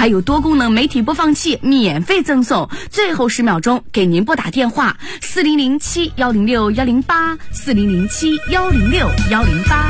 还有多功能媒体播放器免费赠送，最后10秒钟给您拨打电话4007-106-108，4007-106-108。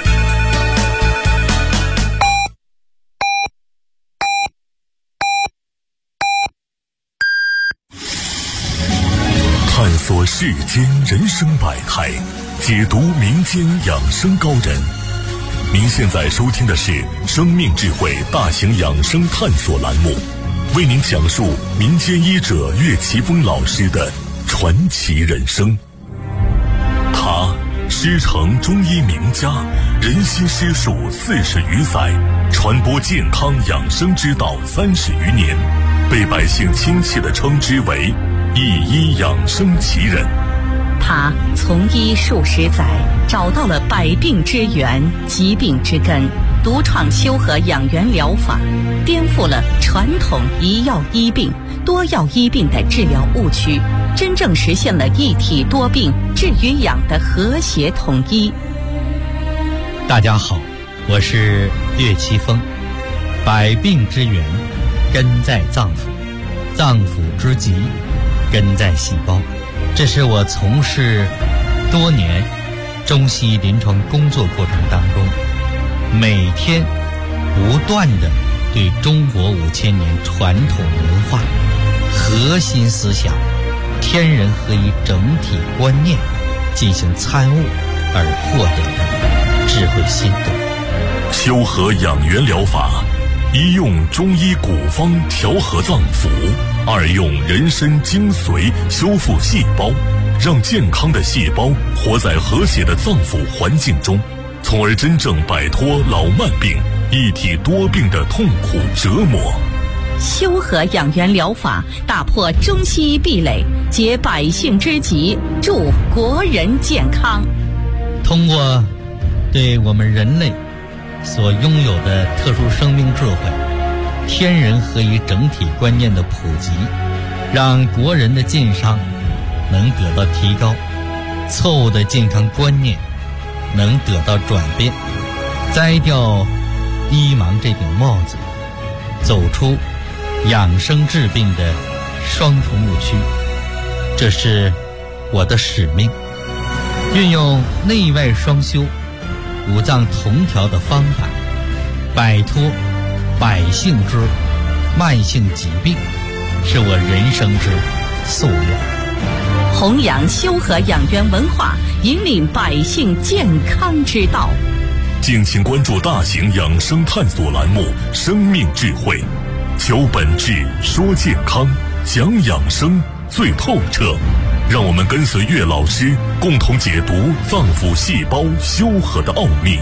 探索世间人生百态，解读民间养生高人。您现在收听的是生命智慧大型养生探索栏目，为您讲述民间医者岳奇峰老师的传奇人生。他师承中医名家，仁心师术40余载，传播健康养生之道30余年，被百姓亲切地称之为一医养生奇人。 他从医数十载，找到了百病之源、疾病之根，独创修和养元疗法，颠覆了传统一药医病、多药医病的治疗误区，真正实现了一体多病、治与养的和谐统一。 大家好，我是岳奇峰。百病之源根在脏腑，脏腑之疾根在细胞。这是我从事多年中西医临床工作过程当中，每天不断地对中国5000年传统文化核心思想天人合一整体观念进行参悟而获得的智慧心得。 修和养元疗法，一用中医古方调和脏腑，二用人参精髓修复细胞，让健康的细胞活在和谐的脏腑环境中，从而真正摆脱老慢病、一体多病的痛苦折磨。 修和养元疗法打破中西医壁垒，解百姓之急，助国人健康。 通过对我们人类所拥有的特殊生命智慧、天人合一整体观念的普及，让国人的健康能得到提高，错误的健康观念能得到转变，摘掉医盲这顶帽子，走出养生治病的双重误区。这是我的使命，运用内外双修、五脏同调的方法，摆脱百姓之慢性疾病，是我人生之夙愿。 弘扬修和养元文化，引领百姓健康之道。 敬请关注大型养生探索栏目《生命智慧》，求本质，说健康，讲养生最透彻。让我们跟随岳老师，共同解读脏腑细胞修和的奥秘。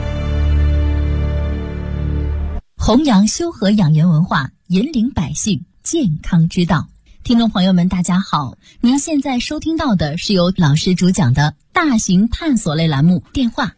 弘扬修和养元文化，引领百姓健康之道。听众朋友们大家好，您现在收听到的是由老师主讲的大型探索类栏目，电话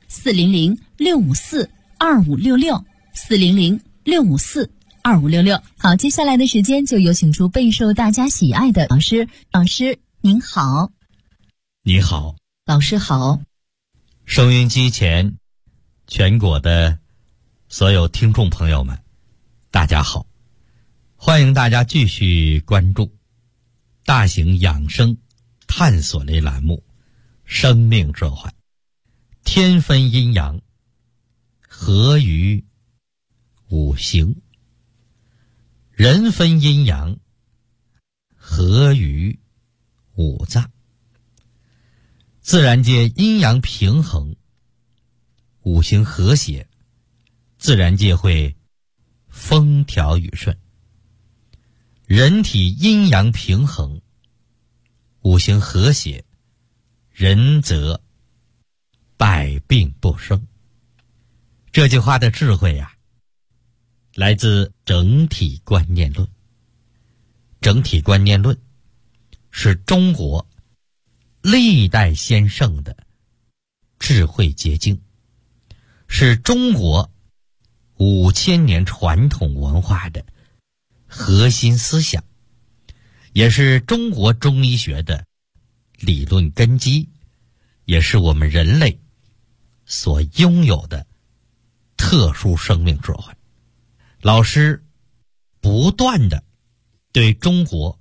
400-654-2566 400-654-2566。好，接下来的时间就有请出备受大家喜爱的老师。老师您好。 你好。 老师好。 收音机前全国的所有听众朋友们大家好，欢迎大家继续关注大型养生探索类栏目生命智慧。天分阴阳，合于五行；人分阴阳，合于五脏。自然界阴阳平衡，五行和谐，自然界会风调雨顺。人体阴阳平衡，五行和谐，人则百病不生。这句话的智慧呀，来自整体观念论。整体观念论是中国历代先圣的智慧结晶，是中国5000年传统文化的核心思想，也是中国中医学的理论根基，也是我们人类所拥有的特殊生命智慧。老师不断的对中国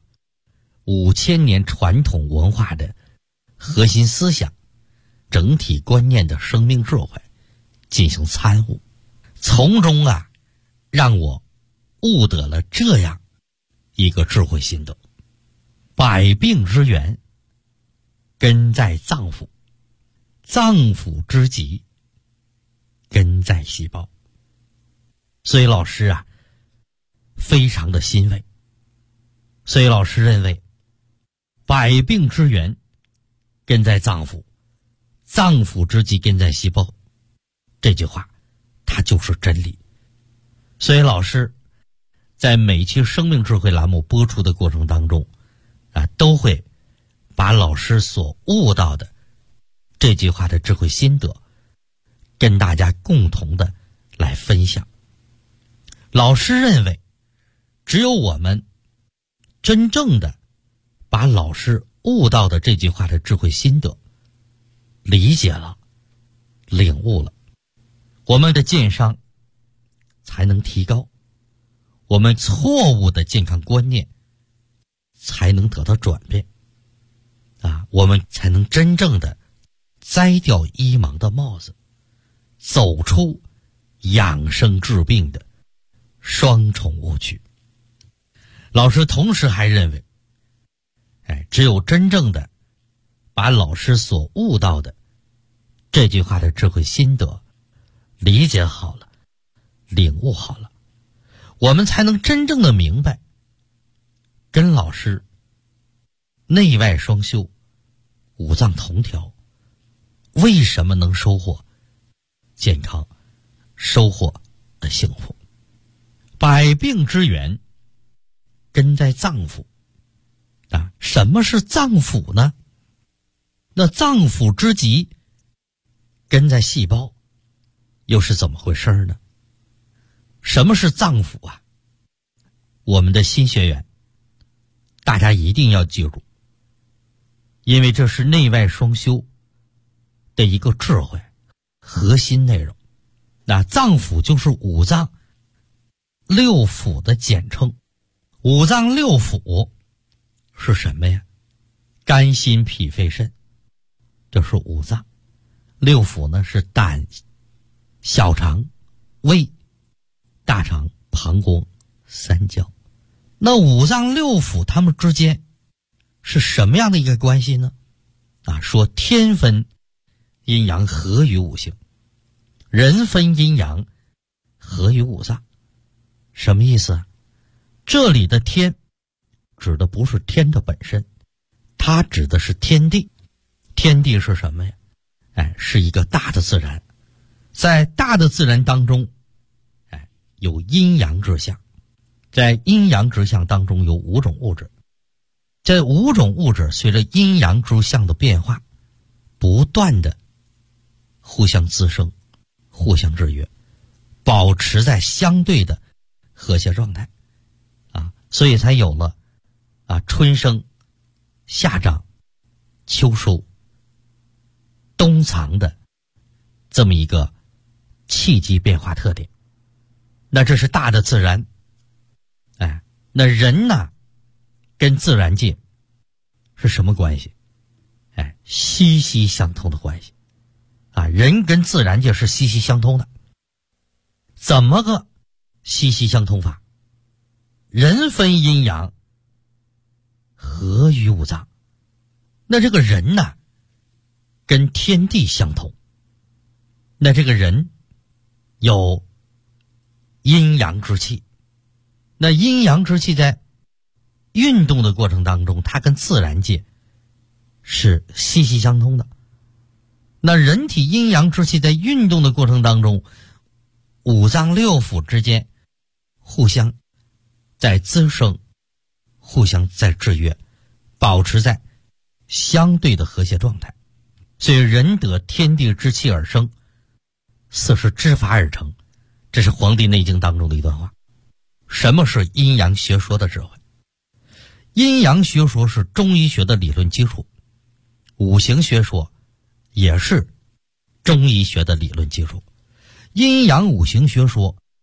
5000年传统文化的核心思想、整体观念的生命智慧进行参悟，从中让我悟得了这样一个智慧心得：百病之源根在脏腑，脏腑之疾根在细胞。所以老师非常的欣慰。所以老师认为，百病之源根在脏腑，脏腑之疾根在细胞，这句话它就是真理。所以老师在每期生命智慧栏目播出的过程当中都会把老师所悟到的这句话的智慧心得跟大家共同的来分享。老师认为，只有我们真正的把老师悟到的这句话的智慧心得理解了、领悟了，我们的健商才能提高，我们错误的健康观念才能得到转变我们才能真正的摘掉医盲的帽子，走出养生治病的双重误区。老师同时还认为，只有真正的把老师所悟到的这句话的智慧心得理解好了、领悟好了，我们才能真正的明白，跟老师内外双修、五脏同调，为什么能收获健康、收获幸福。百病之源根在脏腑什么是脏腑呢？那脏腑之疾根在细胞，又是怎么回事呢？什么是脏腑我们的新学员大家一定要记住，因为这是内外双修的一个智慧核心内容。那脏腑就是五脏六腑的简称。五脏六腑是什么呀？肝心脾肺肾，这是五脏。六腑呢是胆、小肠、胃、大肠、膀胱、三焦。那五脏六腑它们之间是什么样的一个关系呢？说天分阴阳合于五行，人分阴阳合于五脏。什么意思这里的天指的不是天的本身，它指的是天地。天地是什么呀？是一个大的自然。在大的自然当中有阴阳之象，在阴阳之象当中有5种物质。这5种物质随着阴阳之象的变化不断的互相滋生、互相制约，保持在相对的和谐状态所以才有了春生、夏长、秋收、冬藏的这么一个气机变化特点。那这是大的自然。那人呢跟自然界是什么关系？息息相通的关系人跟自然界是息息相通的。怎么个息息相通法？人分阴阳合于五脏。那这个人呢跟天地相通。那这个人有阴阳之气。那阴阳之气在运动的过程当中，它跟自然界是息息相通的。那人体阴阳之气在运动的过程当中，五脏六腑之间互相在滋生，互相在制约，保持在相对的和谐状态。所以人得天地之气而生，四时之法而成，这是《黄帝内经》当中的一段话。什么是阴阳学说的智慧？阴阳学说是中医学的理论基础，五行学说也是中医学的理论基础。阴阳五行学说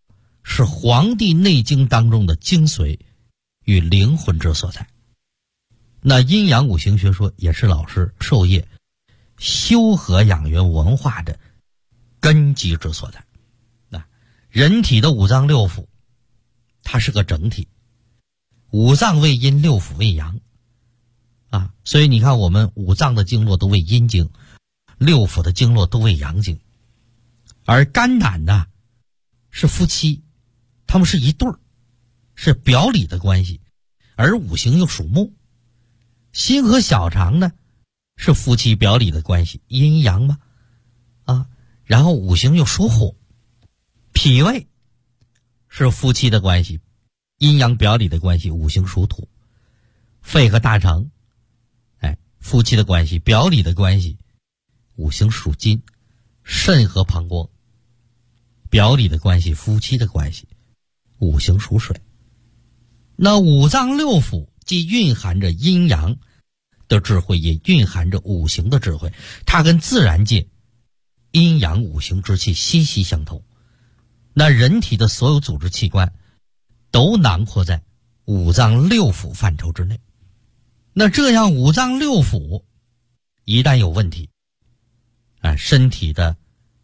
是《黄帝内经》当中的精髓与灵魂之所在。那阴阳五行学说也是老师授业修和养元文化的根基之所在。人体的五脏六腑它是个整体，五脏为阴，六腑为阳啊，所以你看我们五脏的经络都为阴经，六腑的经络都为阳经。而肝胆呢是夫妻，他们是一对儿，是表里的关系，而五行又属木。心和小肠呢是夫妻表里的关系，阴阳嘛啊，然后五行又属火。脾胃是夫妻的关系，阴阳表里的关系，五行属土。肺和大肠夫妻的关系，表里的关系，五行属金。肾和膀胱表里的关系，夫妻的关系，五行属水。那五脏六腑既蕴含着阴阳的智慧，也蕴含着五行的智慧，它跟自然界阴阳五行之气息息相通。那人体的所有组织器官都囊括在五脏六腑范畴之内。那这样五脏六腑一旦有问题，身体的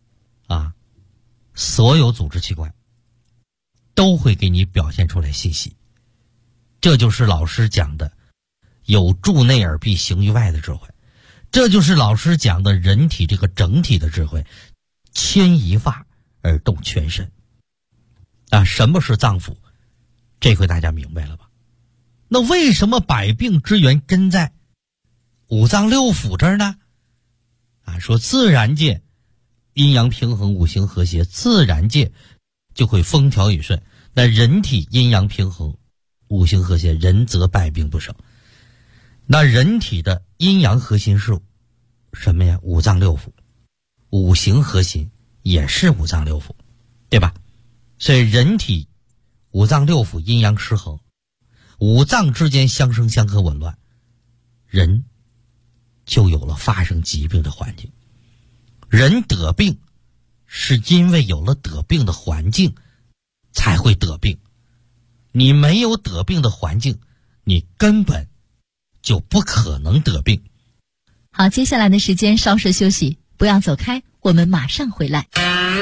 所有组织器官都会给你表现出来信息。这就是老师讲的有助内而必行于外的智慧，这就是老师讲的人体这个整体的智慧，牵一发而动全身。什么是脏腑？这回大家明白了吧？那为什么百病之源根在五脏六腑这儿呢？说自然界阴阳平衡，五行和谐，自然界就会风调雨顺。那人体阴阳平衡，五行和谐，人则百病不生。那人体的阴阳核心是什么呀？五脏六腑。五行核心也是五脏六腑，对吧？所以人体五脏六腑阴阳失衡，五脏之间相生相克紊乱，人就有了发生疾病的环境。人得病是因为有了得病的环境才会得病，你没有得病的环境，你根本就不可能得病。 好，接下来的时间稍事休息，不要走开，我们马上回来。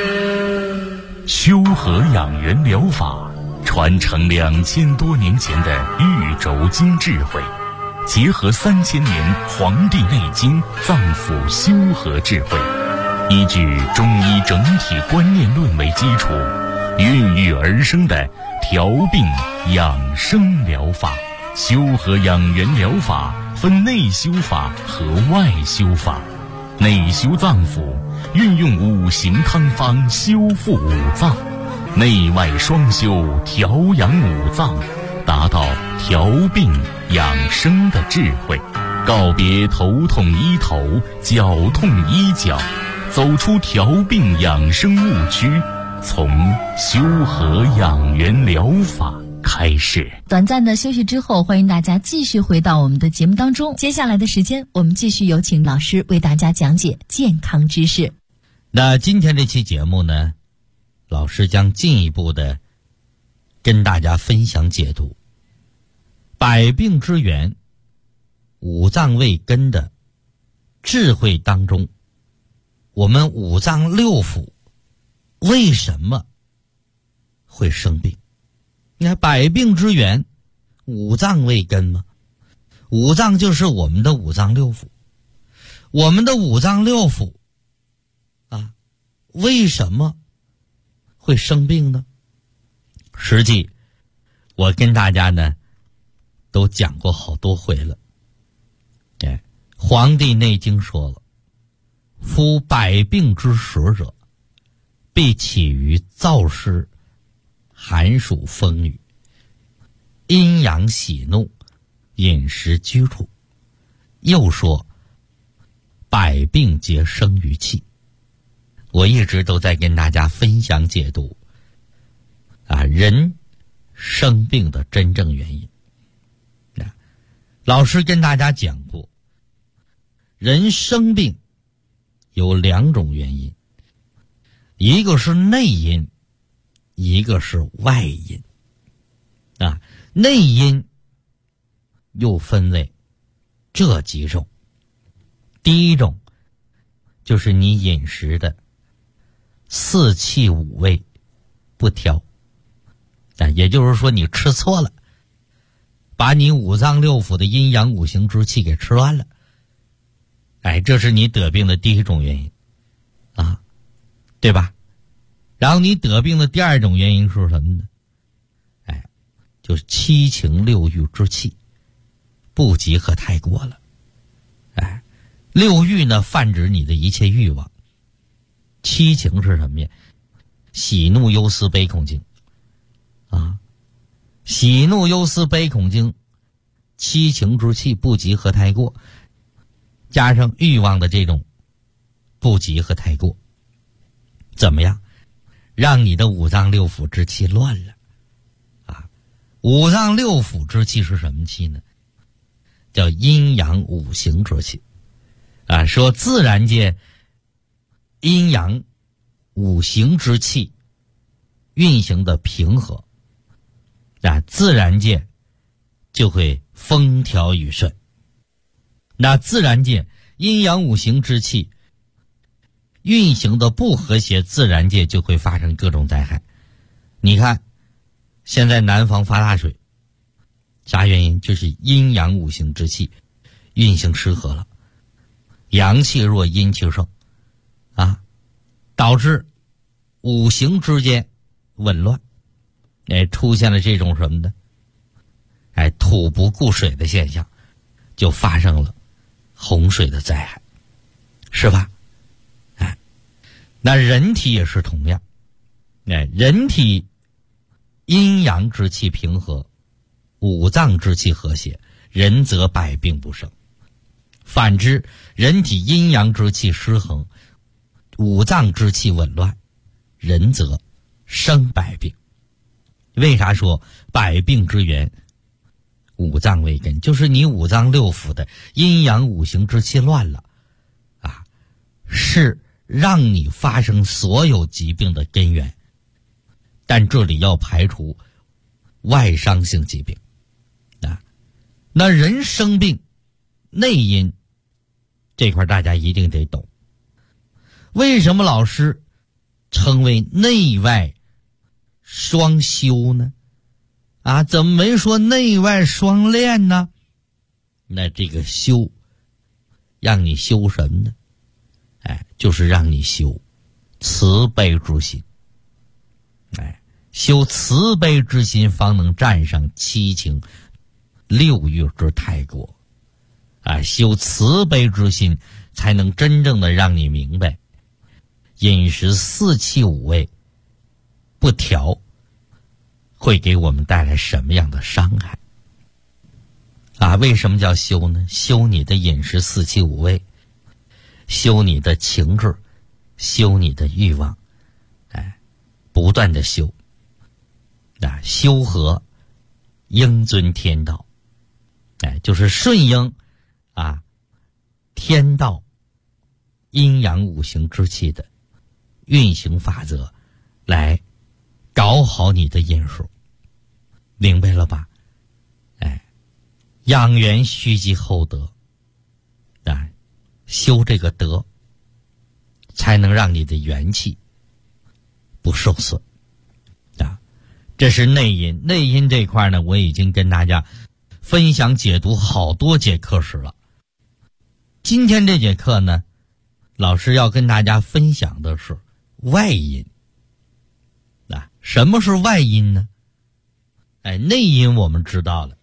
修和养元疗法传承2000多年前的玉轴经智慧，结合3000年《黄帝内经》脏腑修和智慧，依据中医整体观念论为基础，孕育而生的调病养生疗法。修和养元疗法分内修法和外修法。内修脏腑，运用五行汤方修复五脏；内外双修，调养五脏，达到调病养生的智慧。告别头痛医头，脚痛医脚，走出调病养生误区，从修和养元疗法开始。 短暂的休息之后，欢迎大家继续回到我们的节目当中。接下来的时间，我们继续有请老师为大家讲解健康知识。 那今天这期节目呢，老师将进一步的跟大家分享解读百病之源五脏为根的智慧当中，我们五脏六腑为什么会生病？你看百病之源五脏为根嘛，五脏就是我们的五脏六腑。我们的五脏六腑为什么会生病呢？实际我跟大家呢都讲过好多回了。《黄帝内经》说了，夫百病之始者，必起于燥湿、寒暑、风雨、阴阳喜怒、饮食居处。又说，百病皆生于气。我一直都在跟大家分享解读人生病的真正原因。老师跟大家讲过，人生病有2种原因，一个是内因， 一个是外因。内因又分为这几种。第一种就是你饮食的四气五味不调，也就是说你吃错了，把你五脏六腑的阴阳五行之气给吃乱了。这是你得病的第一种原因对吧？然后你得病的第二种原因是什么呢？就是七情六欲之气不及和太过了。六欲呢泛指你的一切欲望，七情是什么呀？喜怒忧思悲恐惊喜怒忧思悲恐惊，七情之气不及和太过，加上欲望的这种不及和太过，怎么样？让你的五脏六腑之气乱了五脏六腑之气是什么气呢？叫阴阳五行之气说自然界阴阳五行之气运行的平和自然界就会风调雨顺。那自然界阴阳五行之气运行的不和谐，自然界就会发生各种灾害。你看现在南方发大水，啥原因？就是阴阳五行之气运行失和了，阳气弱阴气盛导致五行之间紊乱，出现了这种什么呢？土不顾水的现象，就发生了洪水的灾害，是吧？那人体也是同样，人体阴阳之气平和，五脏之气和谐，人则百病不生。反之，人体阴阳之气失衡，五脏之气紊乱，人则生百病。为啥说百病之源五脏为根？就是你五脏六腑的阴阳五行之气乱了是让你发生所有疾病的根源。但这里要排除外伤性疾病那人生病内因这块大家一定得懂。为什么老师称为内外双修呢？怎么没说内外双练呢？那这个修让你修什么呢？就是让你修慈悲之心。修慈悲之心，方能战胜七情六欲之太过修慈悲之心，才能真正的让你明白饮食四气五味不调会给我们带来什么样的伤害为什么叫修呢？修你的饮食四气五味，修你的情志，修你的欲望不断的修修和应遵天道就是顺应天道阴阳五行之气的运行法则，来搞好你的饮食，明白了吧？养元须积厚德修这个德，才能让你的元气不受损这是内因。内因这块呢，我已经跟大家分享解读好多节课时了。今天这节课呢，老师要跟大家分享的是外因什么是外因呢？内因我们知道了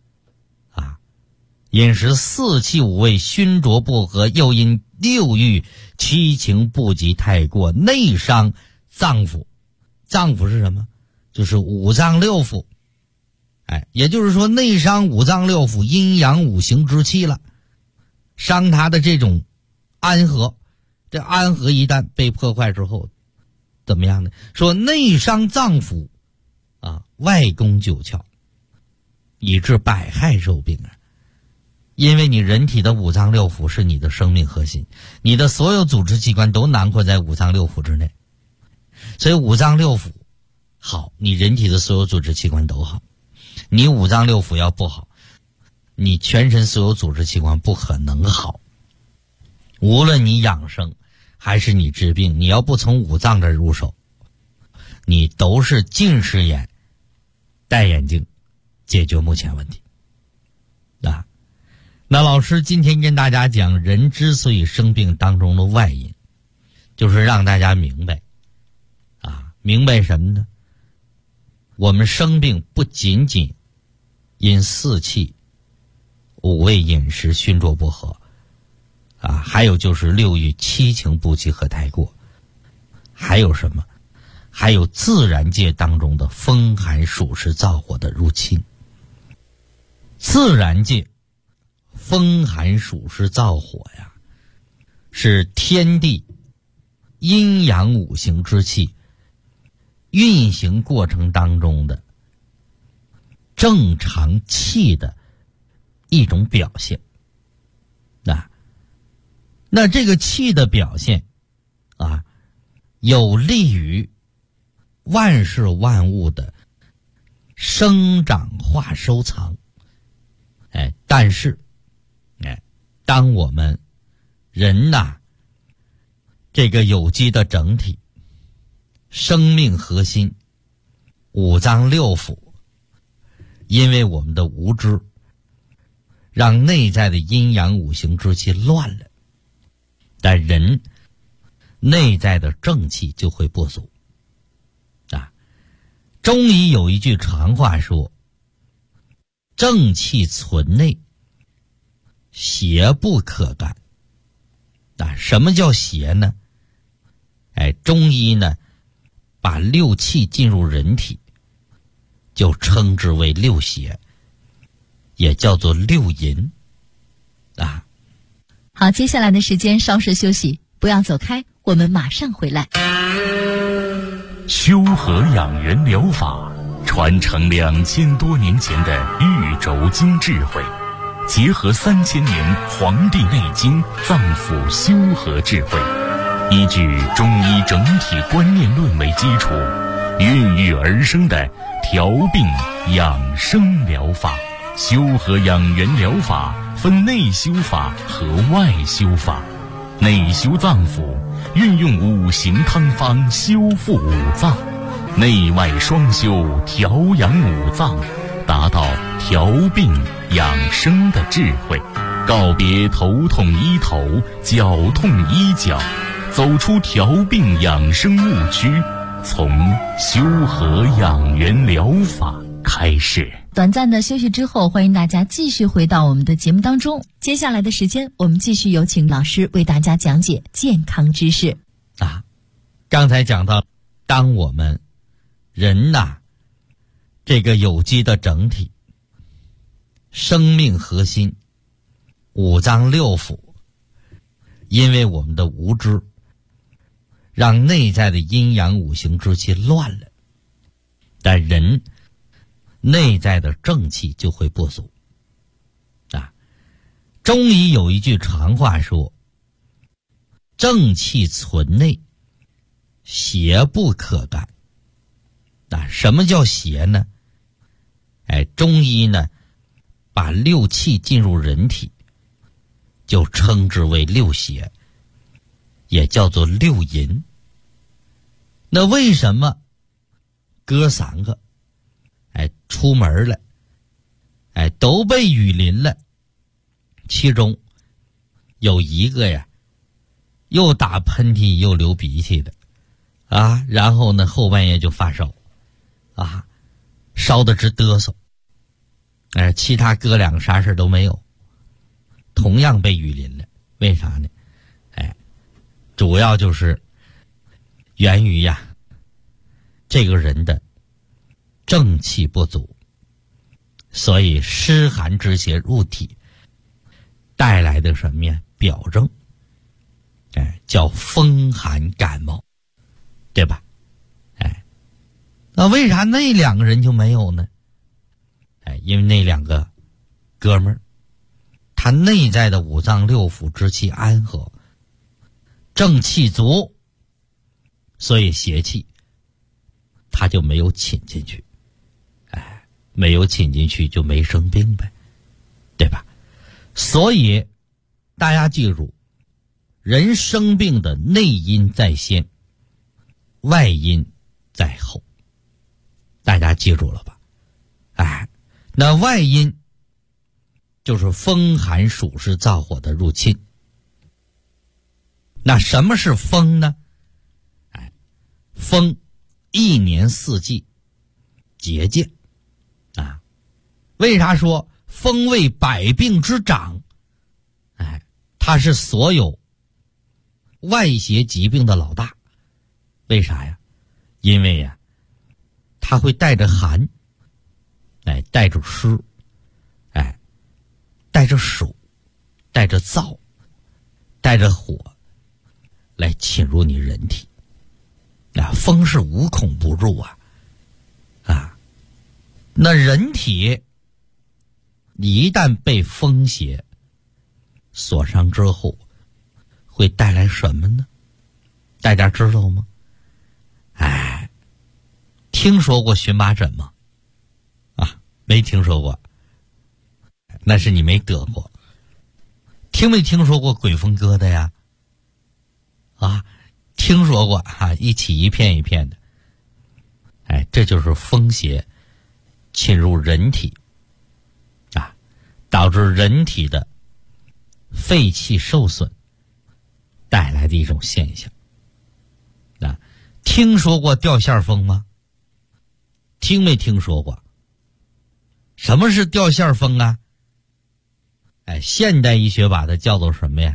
饮食四气五味熏浊不和，又因六欲七情不及太过，内伤脏腑。脏腑是什么？就是五脏六腑也就是说内伤五脏六腑阴阳五行之气了，伤它的这种安和。这安和一旦被破坏之后怎么样呢？说内伤脏腑外攻九窍，以致百害受病因为你人体的五脏六腑是你的生命核心，你的所有组织器官都囊括在五脏六腑之内，所以五脏六腑好，你人体的所有组织器官都好。你五脏六腑要不好，你全身所有组织器官不可能好。无论你养生还是你治病，你要不从五脏这入手，你都是近视眼戴眼镜解决目前问题啊。那老师今天跟大家讲人之所以生病当中的外因，就是让大家明白啊，明白什么呢？我们生病不仅仅因四气五味饮食熏浊不和啊，还有就是六欲七情不齐和太过，还有什么？还有自然界当中的风寒暑湿燥火的入侵。自然界风寒暑湿燥火呀，是天地阴阳五行之气运行过程当中的正常气的一种表现。那这个气的表现啊，有利于万事万物的生长化收藏。但是当我们人这个有机的整体生命核心五脏六腑，因为我们的无知，让内在的阴阳五行之气乱了，但人内在的正气就会不足中医有一句常话说，正气存内，邪不可干。什么叫邪呢？中医呢把六气进入人体就称之为六邪，也叫做六淫好，接下来的时间稍事休息，不要走开，我们马上回来。 修和养元疗法传承2000多年前的玉轴经智慧，结合3000年《黄帝内经》脏腑修和智慧，依据中医整体观念论为基础，孕育而生的调病养生疗法。修和养元疗法分内修法和外修法。内修脏腑，运用五行汤方修复五脏；内外双修，调养五脏，达到调病养生的智慧。告别头痛医头，脚痛医脚，走出调病养生误区，从修和养元疗法开始。 短暂的休息之后，欢迎大家继续回到我们的节目当中。接下来的时间，我们继续有请老师为大家讲解健康知识。 刚才讲到，当我们人这个有机的整体生命核心五脏六腑，因为我们的无知，让内在的阴阳五行之气乱了，但人内在的正气就会不足中医有一句常话说，正气存内，邪不可干。什么叫邪呢？中医呢把六气进入人体就称之为六邪，也叫做六淫。那为什么哥3个出门了都被雨淋了，其中有一个呀又打喷嚏又流鼻涕的然后呢后半夜就发烧烧得直嘚瑟，其他哥2个啥事都没有，同样被雨淋了。为啥呢？主要就是源于这个人的正气不足，所以湿寒之邪入体带来的什么呀？表症叫风寒感冒，对吧？那为啥那2个人就没有呢？因为那2个哥们儿他内在的五脏六腑之气安和，正气足，所以邪气它就没有侵进去，没有侵进去就没生病呗，对吧？所以大家记住，人生病的内因在先，外因在后，大家记住了吧？那外因就是风寒暑湿燥火的入侵。那什么是风呢？风一年四季节见为啥说风为百病之长？它是所有外邪疾病的老大。为啥呀？因为呀，它会带着寒，带着湿，带着暑，带着燥，带着火来侵入你人体。风是无孔不入那人体一旦被风邪所伤之后，会带来什么呢？大家知道吗？听说过荨麻疹吗？没听说过，那是你没得过。听没听说过鬼风疙瘩呀？听说过一起一片一片的。这就是风邪侵入人体导致人体的肺气受损带来的一种现象。听说过掉线风吗？听没听说过？什么是掉线风啊？现代医学把它叫做什么呀？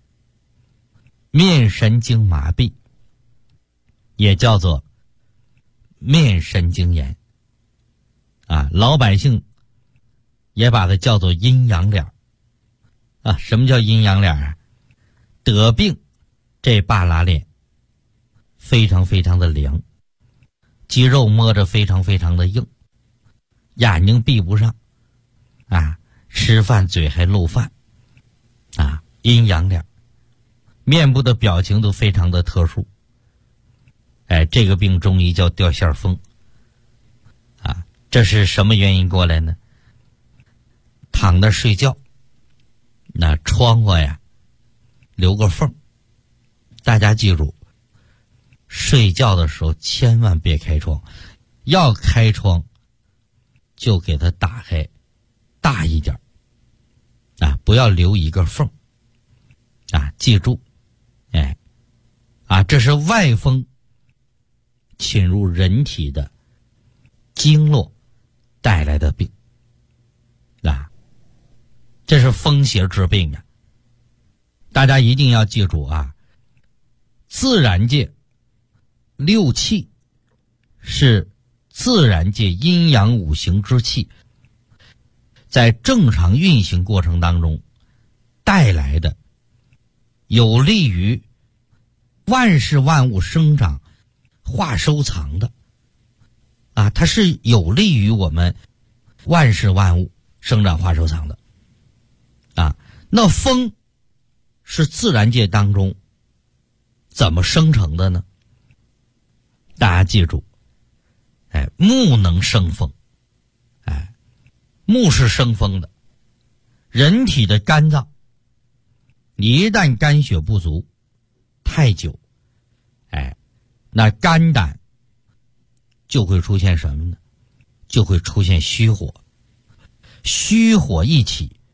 面神经麻痹，也叫做面神经炎老百姓也把它叫做阴阳脸什么叫阴阳脸得病这半拉脸非常非常的凉，肌肉摸着非常非常的硬，眼睛闭不上吃饭嘴还漏饭阴阳脸，面部的表情都非常的特殊。这个病中医叫掉线风这是什么原因过来呢？躺着睡觉，那窗户呀留个缝，大家记住，睡觉的时候千万别开窗，要开窗就给它打开大一点不要留一个缝记住这是外风侵入人体的经络带来的病这是风邪之病大家一定要记住自然界六气是自然界阴阳五行之气在正常运行过程当中带来的有利于万事万物生长化收藏的它是有利于我们万事万物生长化收藏的那风是自然界当中怎么生成的呢？大家记住木能生风木是生风的。人体的肝脏一旦肝血不足太久那肝胆就会出现什么呢？就会出现虚火，虚火一起